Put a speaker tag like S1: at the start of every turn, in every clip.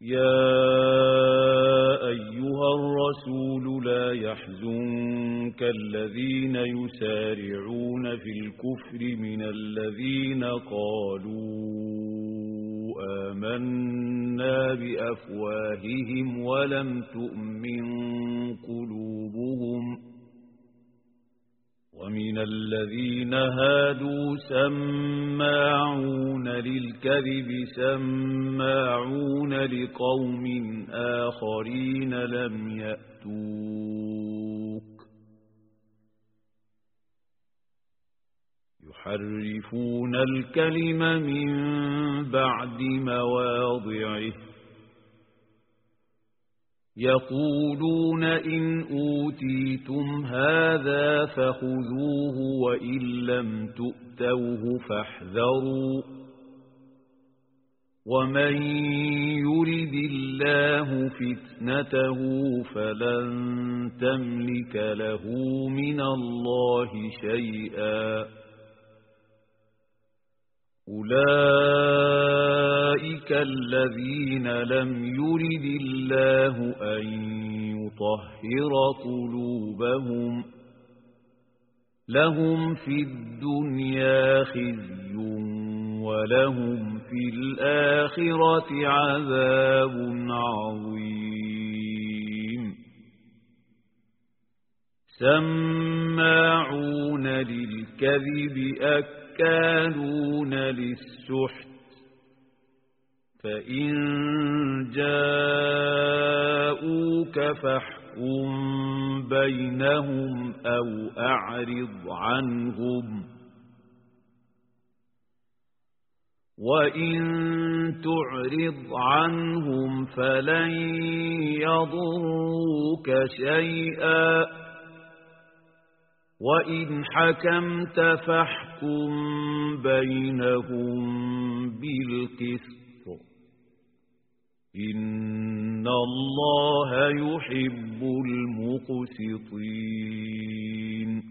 S1: يا أيها الرسول لا يحزنك الذين يسارعون في الكفر من الذين قالوا آمنا بأفواههم ولم تؤمن قلوبهم ومن الذين هادوا سماعون للكذب سماعون لقوم آخرين لم يأتوك يحرفون الكلم من بعد مواضعه يقولون إن أوتيتم هذا فخذوه وإن لم تؤتوه فاحذروا ومن يرد الله فتنته فلن تملك له من الله شيئا أولئك الذين لم يرد الله أن يطهر قلوبهم لهم في الدنيا خزي ولهم في الآخرة عذاب عظيم سماعون للكذب أكالون للسحت فإن جاءوك فاحكم بينهم أو أعرض عنهم وإن تعرض عنهم فلن يضروك شيئا وإن حكمت فاحكم بينهم بالقسط إن الله يحب المقسطين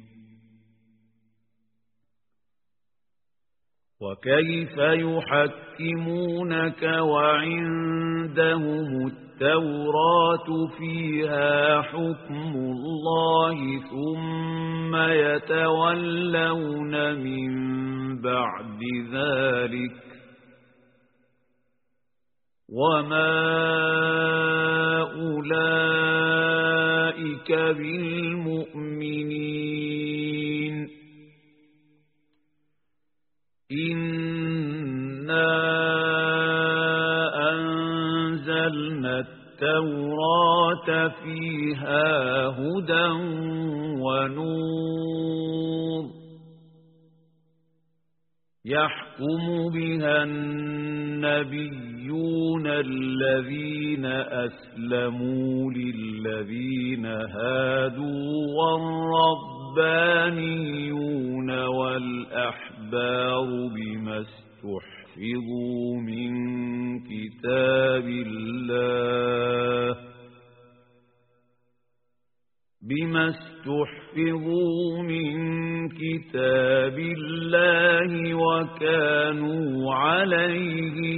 S1: وكيف يحكمونك وعندهم التوراة فيها حكم الله ثم يتولون من بعد ذلك وما أولئك بالمؤمنين إنا أنزلنا التوراة فيها هدى ونور يحكم بها النبيون الذين أسلموا للذين هادوا والربانيون والأحبار بما استحفظوا من كتاب الله وكانوا عليه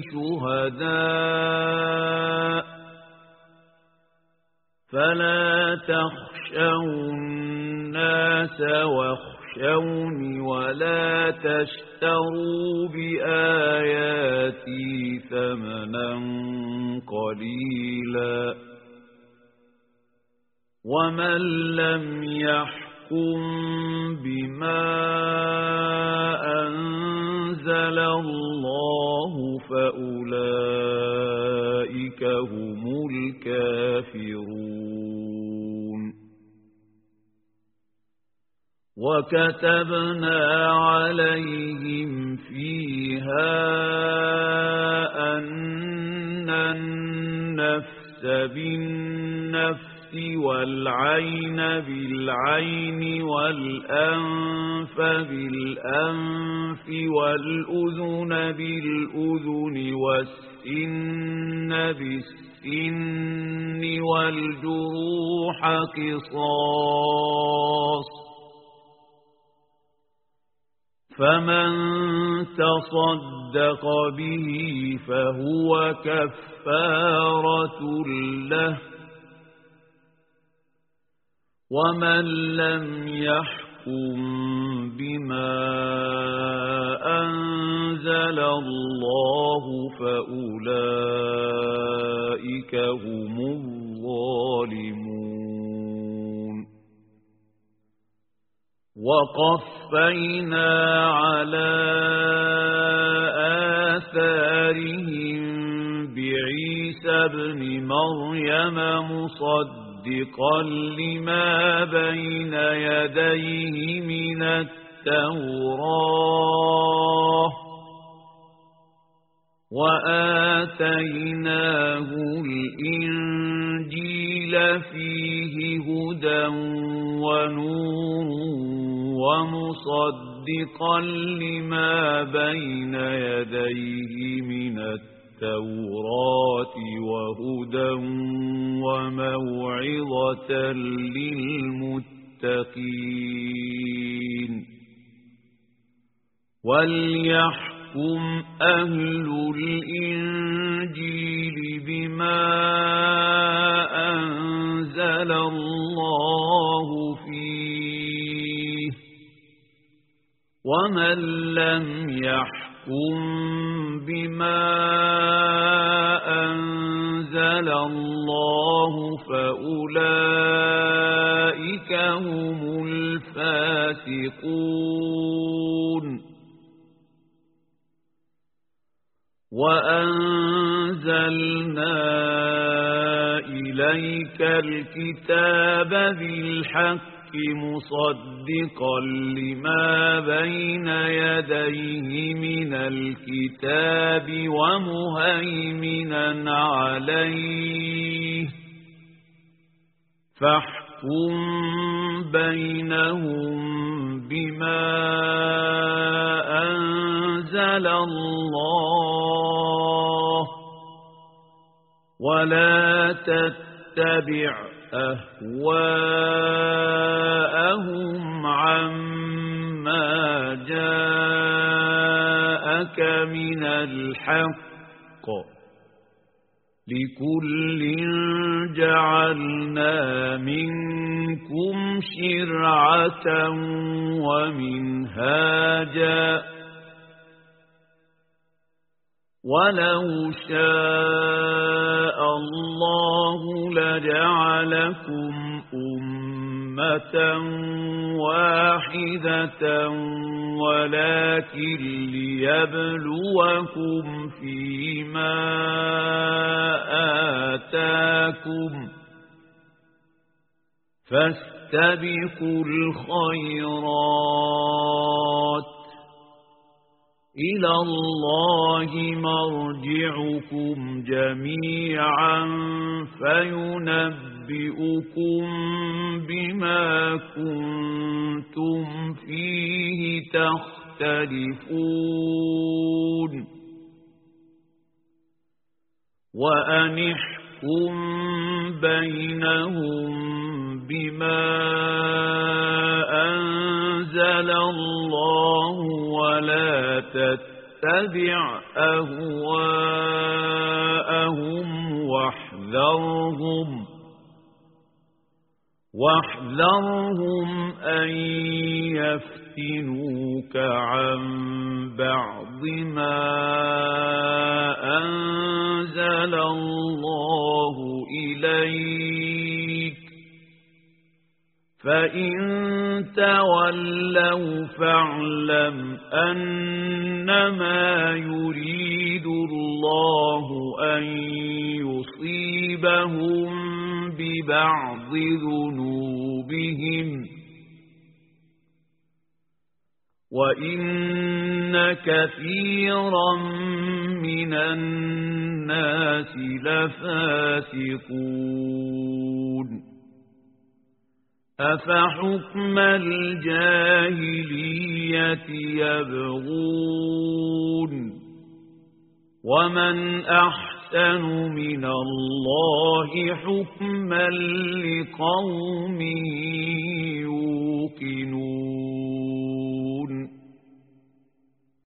S1: شهداء فلا تخشوا الناس واخشوني ولا تشتروا بآياتي ثمنا قليلا ومن لم يحكم بما أنزل الله فأولئك هم الكافرون وكتبنا عليهم فيها أن النفس بالنفس والعين بالعين والأنف بالأنف والأذن بالأذن والسن بالسن والجروح قصاص فمن تصدق به فهو كفارة له ومن لم يحكم بما أنزل الله فأولئك هم الظالمون وقفينا على آثارهم بعيسى ابن مريم مصدقا لما بين يديه من التوراة وآتيناه الإنجيل فيه هدى ونور ومصدقا لما بين يديه من التوراة وهدى وموعظة للمتقين وليحكم أهل الإنجيل بما أنزل الله فيه ومن لم يحكم بما أنزل الله فأولئك هم الفاسقون وأنزلنا إليك الكتاب بالحق مصدقا لما بين يديه من الكتاب ومهيمنا عليه فاحكم بينهم بما أنزل الله ولا تتبع أهواءهم عما جاءك من الحق لكل جعلنا منكم شرعة ومنهاجا ولو شاء الله لجعلكم أمة واحدة ولكن ليبلوكم فيما آتاكم فاستبقوا الخيرات إلى الله مرجعكم جميعا فينبئكم بما كنتم فيه تختلفون وأنحكم بينهم بما أنزل الله ولا تتبع أهواءهم واحذرهم أن يفتنوك عن بعض ما أنزل الله إليك فإن تولوا فاعلم أنما يريد الله أن يصيبهم ببعض ذنوبهم وإن كثيرا من الناس لفاسقون أفحكم الجاهلية يبغون ومن أحسن من الله حكما لقوم يوقنون